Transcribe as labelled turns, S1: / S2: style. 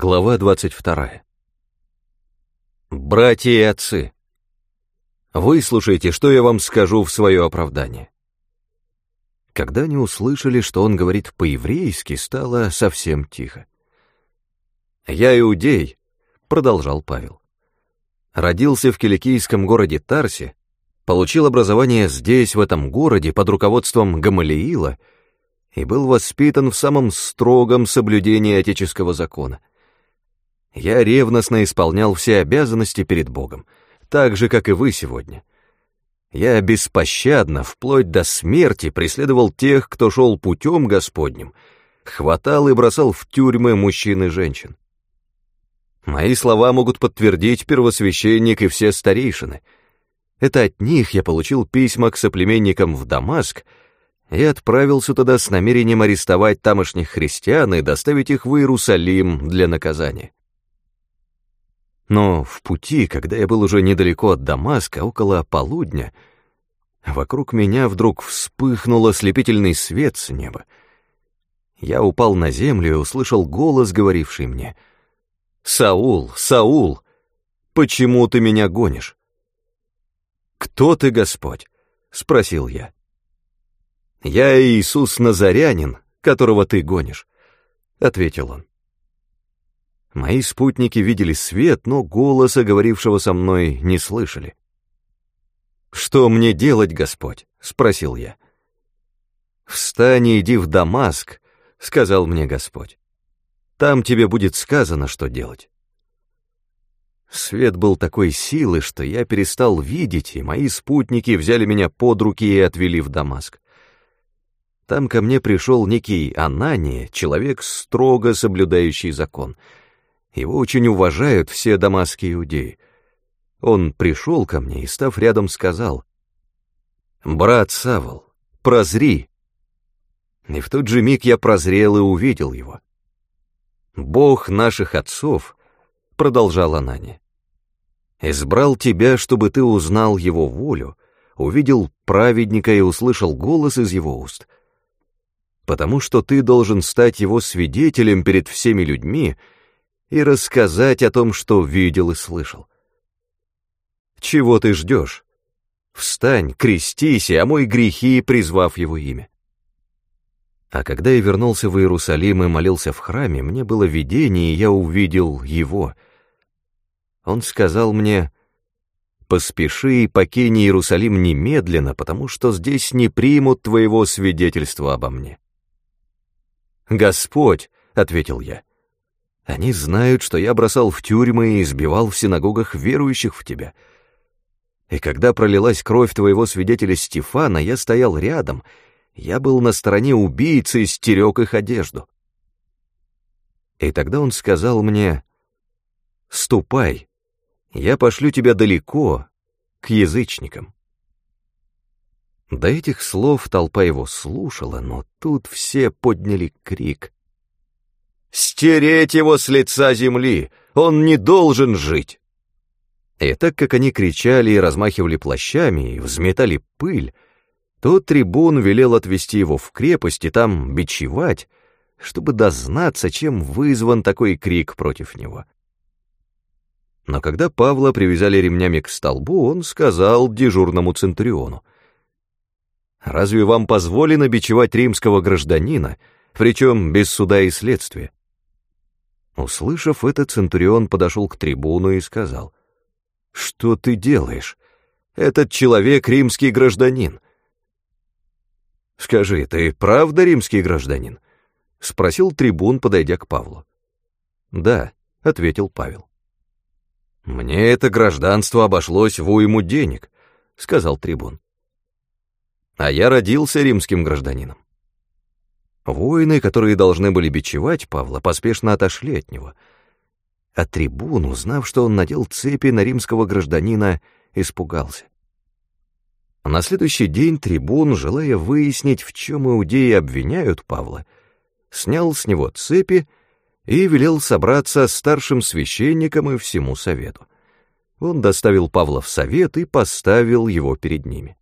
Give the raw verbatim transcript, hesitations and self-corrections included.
S1: Глава двадцать вторая. Братья и отцы, выслушайте, что я вам скажу в свое оправдание. Когда они услышали, что он говорит по-еврейски, стало совсем тихо. «Я иудей», — продолжал Павел. «Родился в киликийском городе Тарсе, получил образование здесь, в этом городе, под руководством Гамалиила, и был воспитан в самом строгом соблюдении отеческого закона. Я ревностно исполнял все обязанности перед Богом, так же, как и вы сегодня. Я беспощадно, вплоть до смерти, преследовал тех, кто шел путем Господним, хватал и бросал в тюрьмы мужчин и женщин. Мои слова могут подтвердить первосвященник и все старейшины. Это от них я получил письма к соплеменникам в Дамаск и отправился туда с намерением арестовать тамошних христиан и доставить их в Иерусалим для наказания. Но в пути, когда я был уже недалеко от Дамаска, около полудня, вокруг меня вдруг вспыхнул ослепительный свет с неба. Я упал на землю и услышал голос, говоривший мне: «Саул, Саул, почему ты меня гонишь?» «Кто ты, Господь?» — спросил я. «Я Иисус Назарянин, которого ты гонишь», — ответил он. Мои спутники видели свет, но голоса, говорившего со мной, не слышали. «Что мне делать, Господь?» — спросил я. «Встань и иди в Дамаск», — сказал мне Господь. «Там тебе будет сказано, что делать». Свет был такой силы, что я перестал видеть, и мои спутники взяли меня под руки и отвели в Дамаск. Там ко мне пришел некий Анания, человек, строго соблюдающий закон. Его очень уважают все дамасские иудеи. Он пришел ко мне и, став рядом, сказал: «Брат Савл, прозри!» И в тот же миг я прозрел и увидел его. «Бог наших отцов, — продолжал Анания, — избрал тебя, чтобы ты узнал его волю, увидел праведника и услышал голос из его уст, потому что ты должен стать его свидетелем перед всеми людьми и рассказать о том, что видел и слышал. Чего ты ждешь? Встань, крестись и омой грехи, призвав его имя». А когда я вернулся в Иерусалим и молился в храме, мне было видение, и я увидел его. Он сказал мне: «Поспеши и покинь Иерусалим немедленно, потому что здесь не примут твоего свидетельства обо мне». «Господь, — ответил я, — они знают, что я бросал в тюрьмы и избивал в синагогах верующих в тебя. И когда пролилась кровь твоего свидетеля Стефана, я стоял рядом, я был на стороне убийцы и стерег их одежду». И тогда он сказал мне: «Ступай, я пошлю тебя далеко, к язычникам». До этих слов толпа его слушала, но тут все подняли крик: «Стереть его с лица земли! Он не должен жить!» И так как они кричали и размахивали плащами и взметали пыль, то трибун велел отвести его в крепость и там бичевать, чтобы дознаться, чем вызван такой крик против него. Но когда Павла привязали ремнями к столбу, он сказал дежурному центуриону: «Разве вам позволено бичевать римского гражданина, причем без суда и следствия?» Услышав это, центурион подошел к трибуну и сказал: «Что ты делаешь? Этот человек римский гражданин». «Скажи, ты правда римский гражданин?» — спросил трибун, подойдя к Павлу. «Да», — ответил Павел. «Мне это гражданство обошлось в уйму денег», — сказал трибун. «А я родился римским гражданином». Воины, которые должны были бичевать Павла, поспешно отошли от него. А трибун, узнав, что он надел цепи на римского гражданина, испугался. На следующий день трибун, желая выяснить, в чем иудеи обвиняют Павла, снял с него цепи и велел собраться старшим священникам и всему совету. Он доставил Павла в совет и поставил его перед ними.